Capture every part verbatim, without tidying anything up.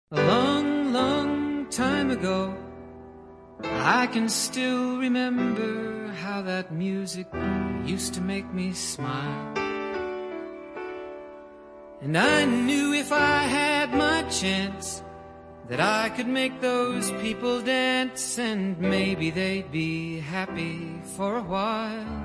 A long, long time ago, I can still remember how that music used to make me smile. And I knew if I had my chance that I could make those people dance, and maybe they'd be happy for a while.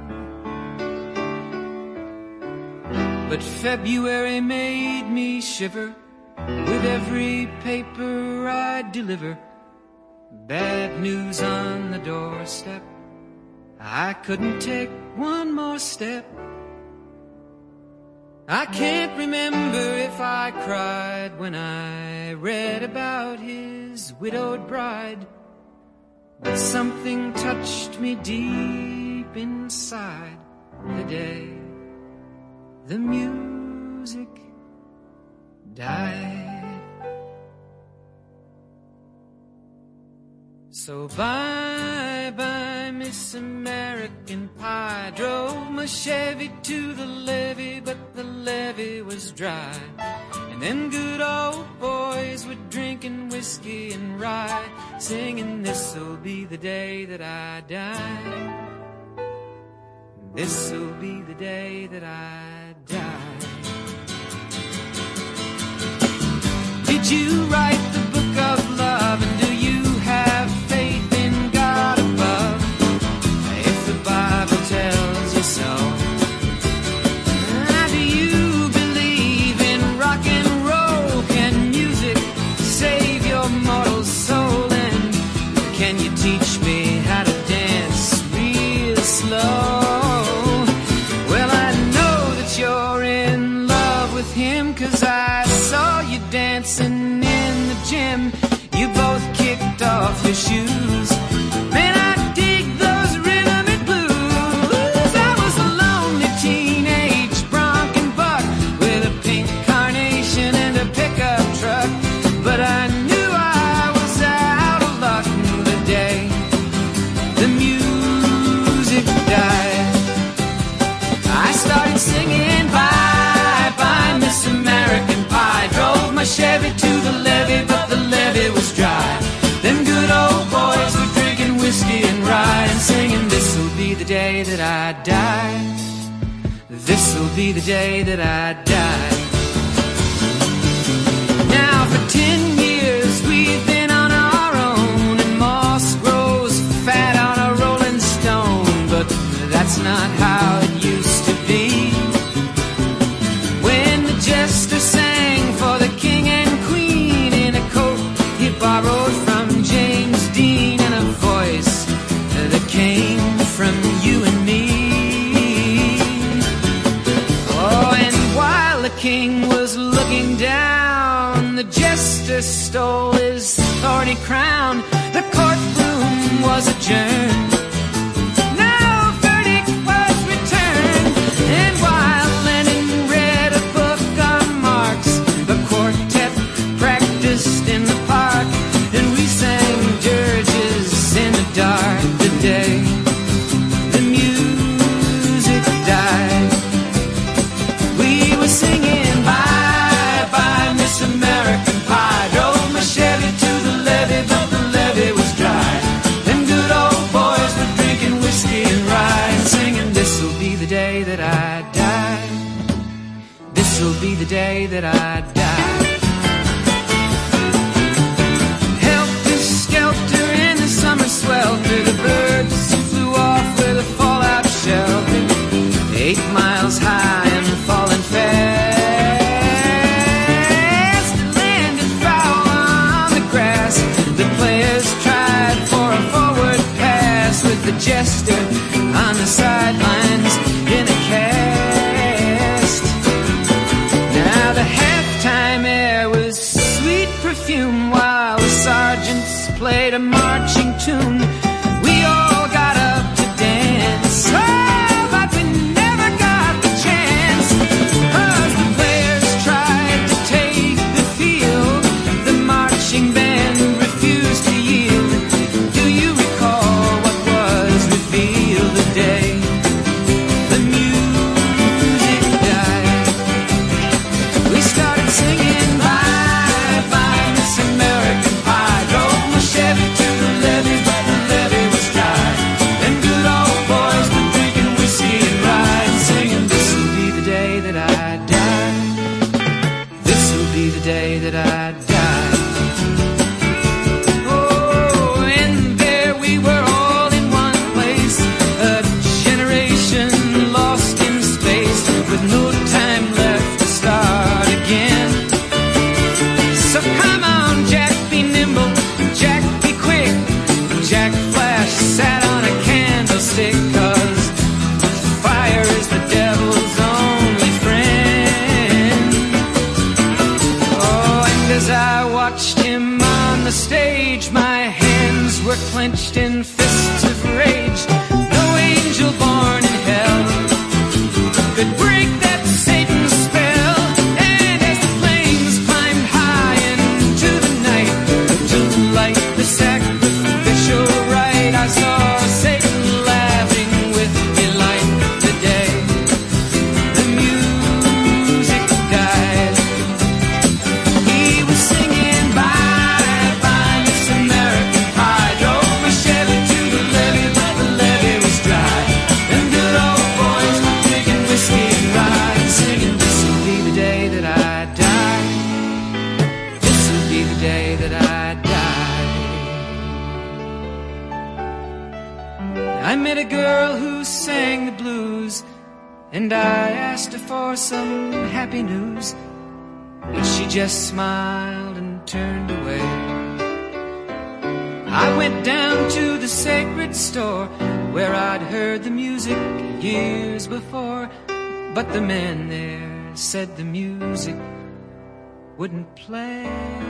But February made me shiver with every paper I'd deliver. Bad news on the doorstep, I couldn't take one more step. I can't remember if I cried when I read about his widowed bride, but something touched me deep inside the day the music died. So bye-bye, Miss American Pie. Drove my Chevy to the levee, but the levee was dry. And them good old boys were drinking whiskey and rye, singing, this'll be the day that I die. This'll be the day that I die. Did you write the book of love, and do you have faith in God above? If the Bible tells you so. Do you believe in rock and roll? Can music save your mortal soul? And can you teach me how to dance real slow? Well, I know that you're in love with him, 'cause I saw you dancing in the gym. You both kicked off your shoes. Man, I dig those rhythm and blues. I was a lonely teenage bronc and buck with a pink carnation and a pickup truck, but I knew I was out of luck the day the music died. I started singing bye bye, Miss American Pie. Drove my Chevy to the levee, but the levee was dry. Them good old boys were drinking whiskey and rye, and singing, this'll be the day that I die. This'll be the day that I die. Now for ten years we've been on our own, and moss grows fat on a rolling stone, but that's not how it used to be. When the jester sang for the king and queen in a coat he borrowed from James Dean, and a voice that came from you and me. Oh, and while the king was looking down, the jester stole his thorny crown. The courtroom was adjourned. No verdict was returned. And while Lenin read a book on Marx, the quartet practiced in the park, and we sang dirges in the dark the day the music died. We were singing bye bye, Miss American Pie. Drove my Chevy to the levee, but the levee was dry. Them good old boys were drinking whiskey and rye, and singing, this'll be the day that I die. This'll be the day that I die. Helter skelter in the summer swelter, the birds flew off with a fallout shelter. Eight miles high and falling fast, it landed foul on the grass. The players tried for a forward pass, with the jester on the sidelines in a cast. Now the halftime air was sweet perfume, while the sergeants played a marching tune. We all got up to dance, oh, but we never got the chance, 'cause the players tried to take the field. The marching band refused to yield. Do you recall what was revealed the day the music died? We started singing bye bye, Miss America. watched him on the stage, my hands were clenched in fists of rage. No angel born in hell could break that Satan's spell. And as the flames climbed high into the night to light the sacrificial rite, I saw Satan laughing with delight. The day the music died, he was singing bye bye Miss American Pie. Drove my Chevy to the levee, but the levee was dry. Them good old boys were drinking whiskey and rye, singing, this'll be the day that I die. This'll be the day that I die. I met a girl who sang the blues, and I asked her for some happy news, but she just smiled and turned away. I went down to the sacred store where I'd heard the music years before, but the man there said the music wouldn't play.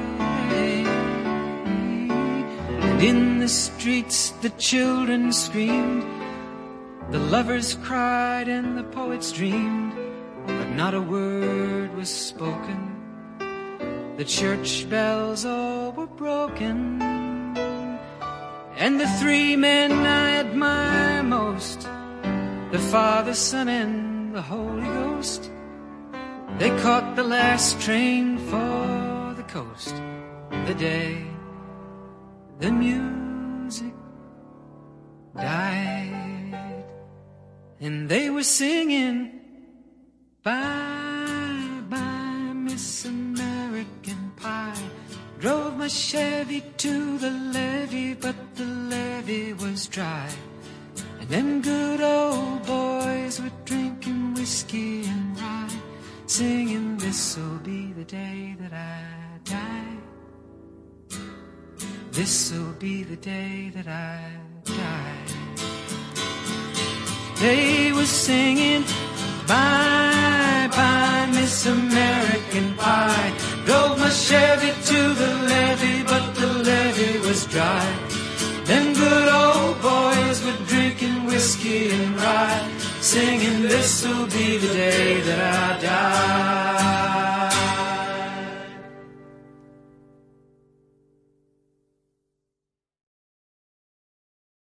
And in the streets the children screamed, the lovers cried and the poets dreamed, but not a word was spoken. The church bells all were broken, and the three men I admire most, the Father, Son, and the Holy Ghost, they caught the last train for the coast. The day the music died, and they were singing bye bye Miss American Pie. Drove my Chevy to the levee, but the levee was dry. And them good old boys were drinking whiskey and rye, singing, this'll be the day that I die. This'll be the day that I die. They were singing bye bye Miss American Pie. Drove my Chevy to the levee, but the levee was dry. Them good old boys were drinking whiskey and rye, singing, this'll be the day that I die.